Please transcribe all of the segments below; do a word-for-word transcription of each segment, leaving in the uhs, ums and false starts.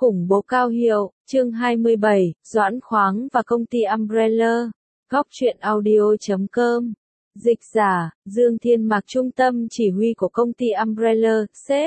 Khủng bố cao hiệu, chương hai mươi bảy, Doãn Khoáng và công ty Umbrella. Góc truyện audio chấm com. Dịch giả, Dương Thiên Mạc, trung tâm chỉ huy của công ty Umbrella, sếp.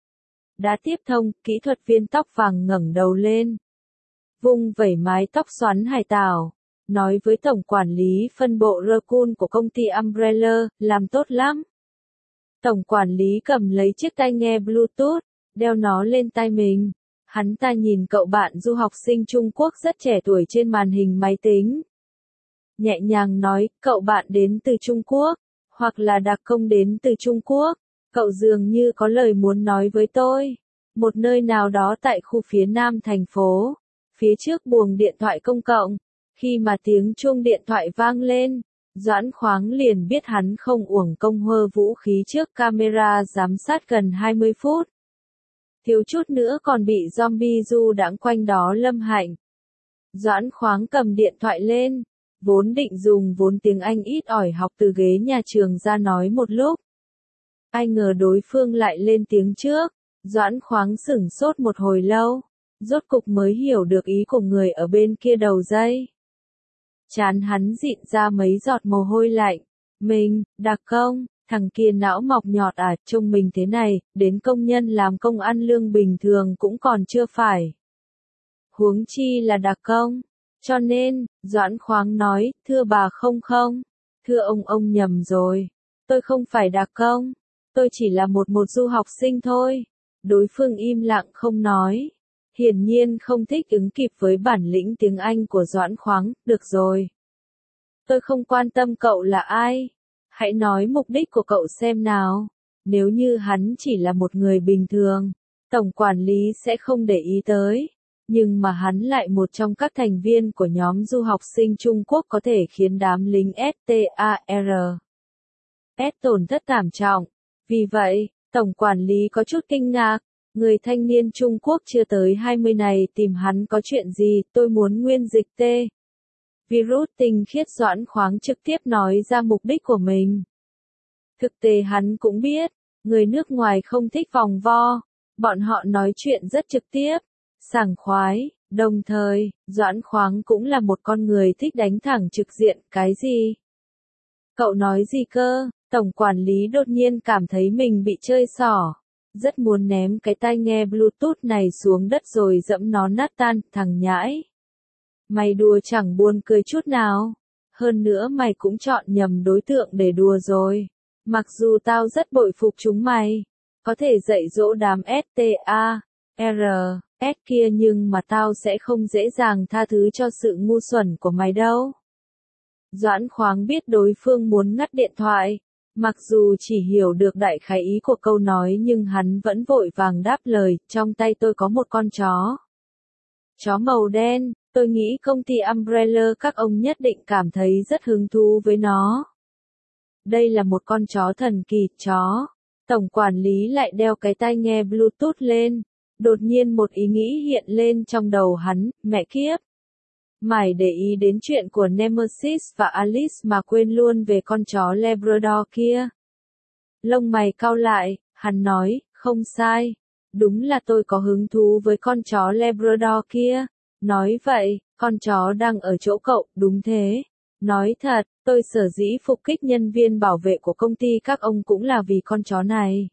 Đã tiếp thông, kỹ thuật viên tóc vàng ngẩng đầu lên. Vung vẩy mái tóc xoắn hải tảo. Nói với tổng quản lý phân bộ Raccoon của công ty Umbrella, làm tốt lắm. Tổng quản lý cầm lấy chiếc tai nghe Bluetooth, đeo nó lên tai mình. Hắn ta nhìn cậu bạn du học sinh Trung Quốc rất trẻ tuổi trên màn hình máy tính. Nhẹ nhàng nói, cậu bạn đến từ Trung Quốc, hoặc là đặc công đến từ Trung Quốc. Cậu dường như có lời muốn nói với tôi. Một nơi nào đó tại khu phía nam thành phố. Phía trước buồng điện thoại công cộng. Khi mà tiếng chuông điện thoại vang lên, Doãn Khoáng liền biết hắn không uổng công hơ vũ khí trước camera giám sát gần hai mươi phút. Thiếu chút nữa còn bị zombie du đãng quanh đó lâm hạnh. Doãn Khoáng cầm điện thoại lên, vốn định dùng vốn tiếng Anh ít ỏi học từ ghế nhà trường ra nói một lúc. Ai ngờ đối phương lại lên tiếng trước, Doãn Khoáng sửng sốt một hồi lâu, rốt cục mới hiểu được ý của người ở bên kia đầu dây. Trán hắn dịn ra mấy giọt mồ hôi lạnh. Mình, đặc công, thằng kia não mọc nhọt à, trông mình thế này, đến công nhân làm công ăn lương bình thường cũng còn chưa phải. Huống chi là đặc công. Cho nên, Doãn Khoáng nói, thưa bà không không, thưa ông ông nhầm rồi. Tôi không phải đặc công, tôi chỉ là một một du học sinh thôi. Đối phương im lặng không nói. Hiển nhiên không thích ứng kịp với bản lĩnh tiếng Anh của Doãn Khoáng, được rồi. Tôi không quan tâm cậu là ai. Hãy nói mục đích của cậu xem nào. Nếu như hắn chỉ là một người bình thường, tổng quản lý sẽ không để ý tới. Nhưng mà hắn lại một trong các thành viên của nhóm du học sinh Trung Quốc có thể khiến đám lính ét tê a rờ S tổn thất thảm trọng. Vì vậy, tổng quản lý có chút kinh ngạc. Người thanh niên Trung Quốc chưa tới hai mươi này tìm hắn có chuyện gì, tôi muốn nguyên dịch T. Virus tinh khiết. Doãn Khoáng trực tiếp nói ra mục đích của mình. Thực tế hắn cũng biết, người nước ngoài không thích vòng vo, bọn họ nói chuyện rất trực tiếp, sảng khoái, đồng thời, Doãn Khoáng cũng là một con người thích đánh thẳng trực diện, cái gì? Cậu nói gì cơ? Tổng quản lý đột nhiên cảm thấy mình bị chơi xỏ. Rất muốn ném cái tai nghe Bluetooth này xuống đất rồi dẫm nó nát tan, thằng nhãi. Mày đùa chẳng buồn cười chút nào. Hơn nữa mày cũng chọn nhầm đối tượng để đùa rồi. Mặc dù tao rất bội phục chúng mày, có thể dạy dỗ đám ét tê a rờ S kia, nhưng mà tao sẽ không dễ dàng tha thứ cho sự ngu xuẩn của mày đâu. Doãn Khoáng biết đối phương muốn ngắt điện thoại. Mặc dù chỉ hiểu được đại khái ý của câu nói nhưng hắn vẫn vội vàng đáp lời, trong tay tôi có một con chó. Chó màu đen, tôi nghĩ công ty Umbrella các ông nhất định cảm thấy rất hứng thú với nó. Đây là một con chó thần kỳ, chó. Tổng quản lý lại đeo cái tai nghe Bluetooth lên. Đột nhiên một ý nghĩ hiện lên trong đầu hắn, mẹ kiếp. Mải để ý đến chuyện của Nemesis và Alice mà quên luôn về con chó Labrador kia. Lông mày cau lại, hắn nói, không sai. Đúng là tôi có hứng thú với con chó Labrador kia. Nói vậy, con chó đang ở chỗ cậu, đúng thế. Nói thật, tôi sở dĩ phục kích nhân viên bảo vệ của công ty các ông cũng là vì con chó này.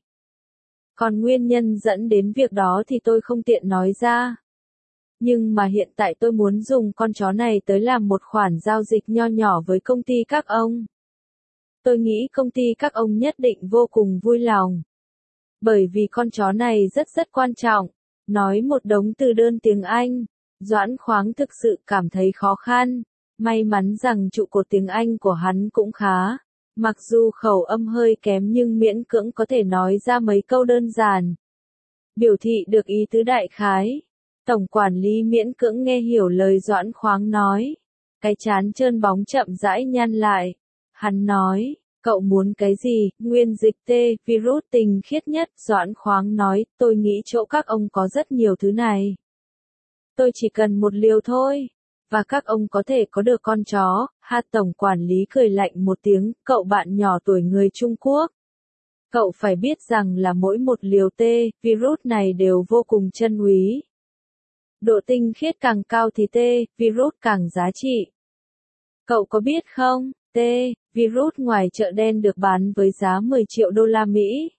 Còn nguyên nhân dẫn đến việc đó thì tôi không tiện nói ra. Nhưng mà hiện tại tôi muốn dùng con chó này tới làm một khoản giao dịch nho nhỏ với công ty các ông. Tôi nghĩ công ty các ông nhất định vô cùng vui lòng. Bởi vì con chó này rất rất quan trọng. Nói một đống từ đơn tiếng Anh. Doãn Khoáng thực sự cảm thấy khó khăn. May mắn rằng trụ cột tiếng Anh của hắn cũng khá. Mặc dù khẩu âm hơi kém nhưng miễn cưỡng có thể nói ra mấy câu đơn giản. Biểu thị được ý tứ đại khái. Tổng quản lý miễn cưỡng nghe hiểu lời Doãn Khoáng nói. Cái trán trơn bóng chậm rãi nhăn lại. Hắn nói, cậu muốn cái gì? Nguyên dịch T, virus tinh khiết nhất. Doãn Khoáng nói, tôi nghĩ chỗ các ông có rất nhiều thứ này. Tôi chỉ cần một liều thôi. Và các ông có thể có được con chó. Ha, tổng quản lý cười lạnh một tiếng, cậu bạn nhỏ tuổi người Trung Quốc. Cậu phải biết rằng là mỗi một liều T, virus này đều vô cùng chân úy. Độ tinh khiết càng cao thì T, virus càng giá trị. Cậu có biết không, T, virus ngoài chợ đen được bán với giá mười triệu đô la Mỹ.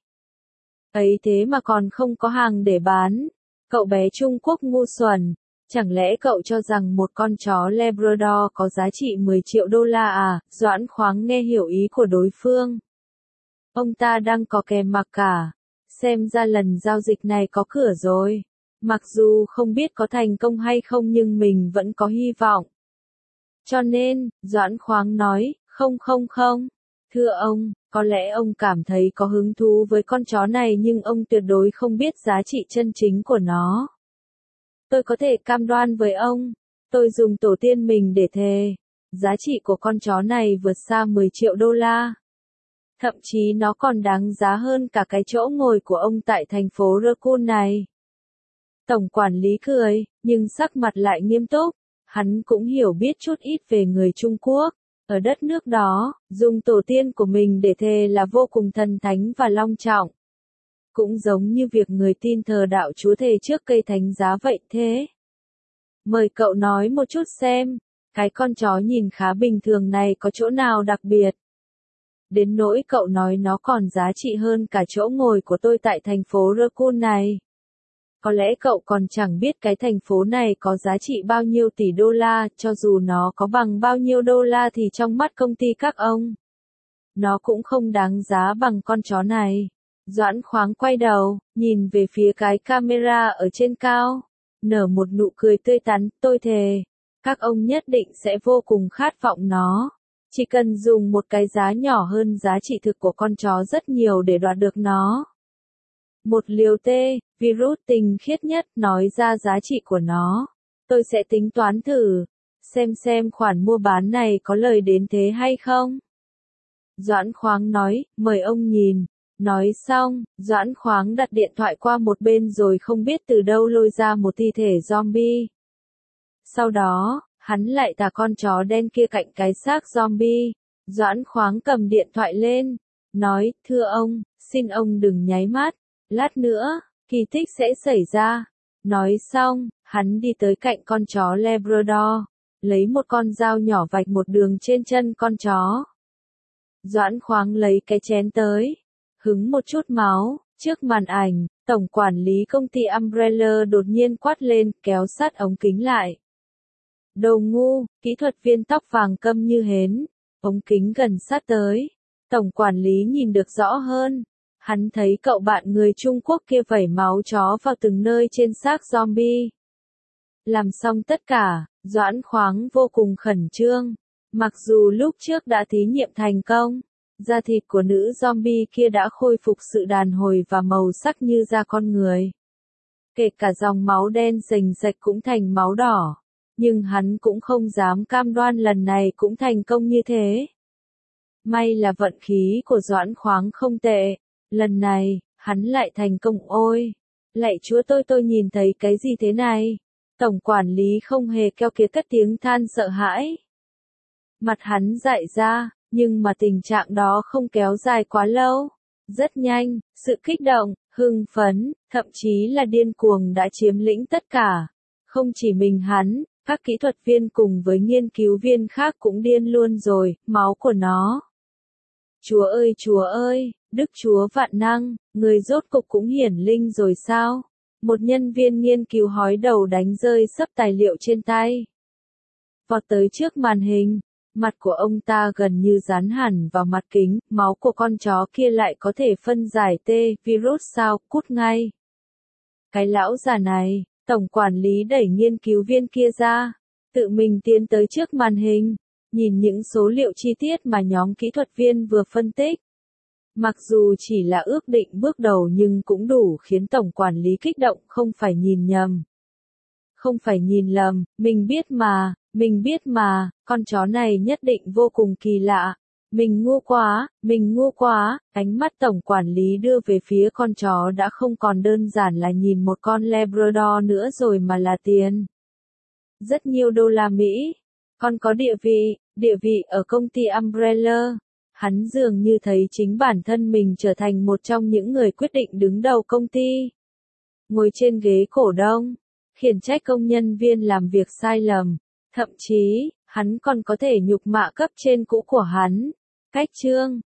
Ấy thế mà còn không có hàng để bán. Cậu bé Trung Quốc ngu xuẩn. Chẳng lẽ cậu cho rằng một con chó Labrador có giá trị mười triệu đô la à? Doãn Khoáng nghe hiểu ý của đối phương. Ông ta đang có kèm mặc cả. Xem ra lần giao dịch này có cửa rồi. Mặc dù không biết có thành công hay không nhưng mình vẫn có hy vọng. Cho nên, Doãn Khoáng nói, không không không. Thưa ông, có lẽ ông cảm thấy có hứng thú với con chó này nhưng ông tuyệt đối không biết giá trị chân chính của nó. Tôi có thể cam đoan với ông, tôi dùng tổ tiên mình để thề, giá trị của con chó này vượt xa mười triệu đô la. Thậm chí nó còn đáng giá hơn cả cái chỗ ngồi của ông tại thành phố Raccoon này. Tổng quản lý cười, nhưng sắc mặt lại nghiêm túc. Hắn cũng hiểu biết chút ít về người Trung Quốc. Ở đất nước đó, dùng tổ tiên của mình để thề là vô cùng thần thánh và long trọng. Cũng giống như việc người tin thờ đạo Chúa thề trước cây thánh giá vậy thế. Mời cậu nói một chút xem, cái con chó nhìn khá bình thường này có chỗ nào đặc biệt? Đến nỗi cậu nói nó còn giá trị hơn cả chỗ ngồi của tôi tại thành phố Raccoon này. Có lẽ cậu còn chẳng biết cái thành phố này có giá trị bao nhiêu tỷ đô la, cho dù nó có bằng bao nhiêu đô la thì trong mắt công ty các ông, nó cũng không đáng giá bằng con chó này. Doãn Khoáng quay đầu, nhìn về phía cái camera ở trên cao, nở một nụ cười tươi tắn, tôi thề, các ông nhất định sẽ vô cùng khát vọng nó. Chỉ cần dùng một cái giá nhỏ hơn giá trị thực của con chó rất nhiều để đoạt được nó. Một liều T, virus tinh khiết nhất, nói ra giá trị của nó. Tôi sẽ tính toán thử, xem xem khoản mua bán này có lời đến thế hay không. Doãn Khoáng nói, mời ông nhìn. Nói xong, Doãn Khoáng đặt điện thoại qua một bên rồi không biết từ đâu lôi ra một thi thể zombie. Sau đó, hắn lại thả con chó đen kia cạnh cái xác zombie. Doãn Khoáng cầm điện thoại lên, nói, thưa ông, xin ông đừng nháy mắt, lát nữa, kỳ tích sẽ xảy ra. Nói xong, hắn đi tới cạnh con chó Labrador, lấy một con dao nhỏ vạch một đường trên chân con chó. Doãn Khoáng lấy cái chén tới, hứng một chút máu, trước màn ảnh, tổng quản lý công ty Umbrella đột nhiên quát lên, kéo sát ống kính lại. Đồ ngu, kỹ thuật viên tóc vàng câm như hến, ống kính gần sát tới. Tổng quản lý nhìn được rõ hơn. Hắn thấy cậu bạn người Trung Quốc kia vẩy máu chó vào từng nơi trên xác zombie. Làm xong tất cả, Doãn Khoáng vô cùng khẩn trương. Mặc dù lúc trước đã thí nghiệm thành công, da thịt của nữ zombie kia đã khôi phục sự đàn hồi và màu sắc như da con người. Kể cả dòng máu đen rành rạch cũng thành máu đỏ. Nhưng hắn cũng không dám cam đoan lần này cũng thành công như thế. May là vận khí của Doãn Khoáng không tệ. Lần này, hắn lại thành công. Ôi! Lạy Chúa, tôi tôi nhìn thấy cái gì thế này? Tổng quản lý không hề keo kiệt cất tiếng than sợ hãi. Mặt hắn dại ra, nhưng mà tình trạng đó không kéo dài quá lâu. Rất nhanh, sự kích động, hưng phấn, thậm chí là điên cuồng đã chiếm lĩnh tất cả. Không chỉ mình hắn, các kỹ thuật viên cùng với nghiên cứu viên khác cũng điên luôn rồi, máu của nó. Chúa ơi Chúa ơi, Đức Chúa vạn năng, người rốt cục cũng hiển linh rồi sao? Một nhân viên nghiên cứu hói đầu đánh rơi sấp tài liệu trên tay. Vọt tới trước màn hình, mặt của ông ta gần như dán hẳn vào mặt kính, máu của con chó kia lại có thể phân giải T, virus sao, cút ngay. Cái lão già này, tổng quản lý đẩy nghiên cứu viên kia ra, tự mình tiến tới trước màn hình, nhìn những số liệu chi tiết mà nhóm kỹ thuật viên vừa phân tích. Mặc dù chỉ là ước định bước đầu nhưng cũng đủ khiến tổng quản lý kích động, không phải nhìn nhầm. Không phải nhìn lầm, mình biết mà, mình biết mà, con chó này nhất định vô cùng kỳ lạ. Mình ngu quá, mình ngu quá, ánh mắt tổng quản lý đưa về phía con chó đã không còn đơn giản là nhìn một con Labrador nữa rồi mà là tiền. Rất nhiều đô la Mỹ. Còn có địa vị, địa vị ở công ty Umbrella. Hắn dường như thấy chính bản thân mình trở thành một trong những người quyết định đứng đầu công ty. Ngồi trên ghế cổ đông. khiển trách công nhân viên làm việc sai lầm. Thậm chí, hắn còn có thể nhục mạ cấp trên cũ của hắn. Cách chương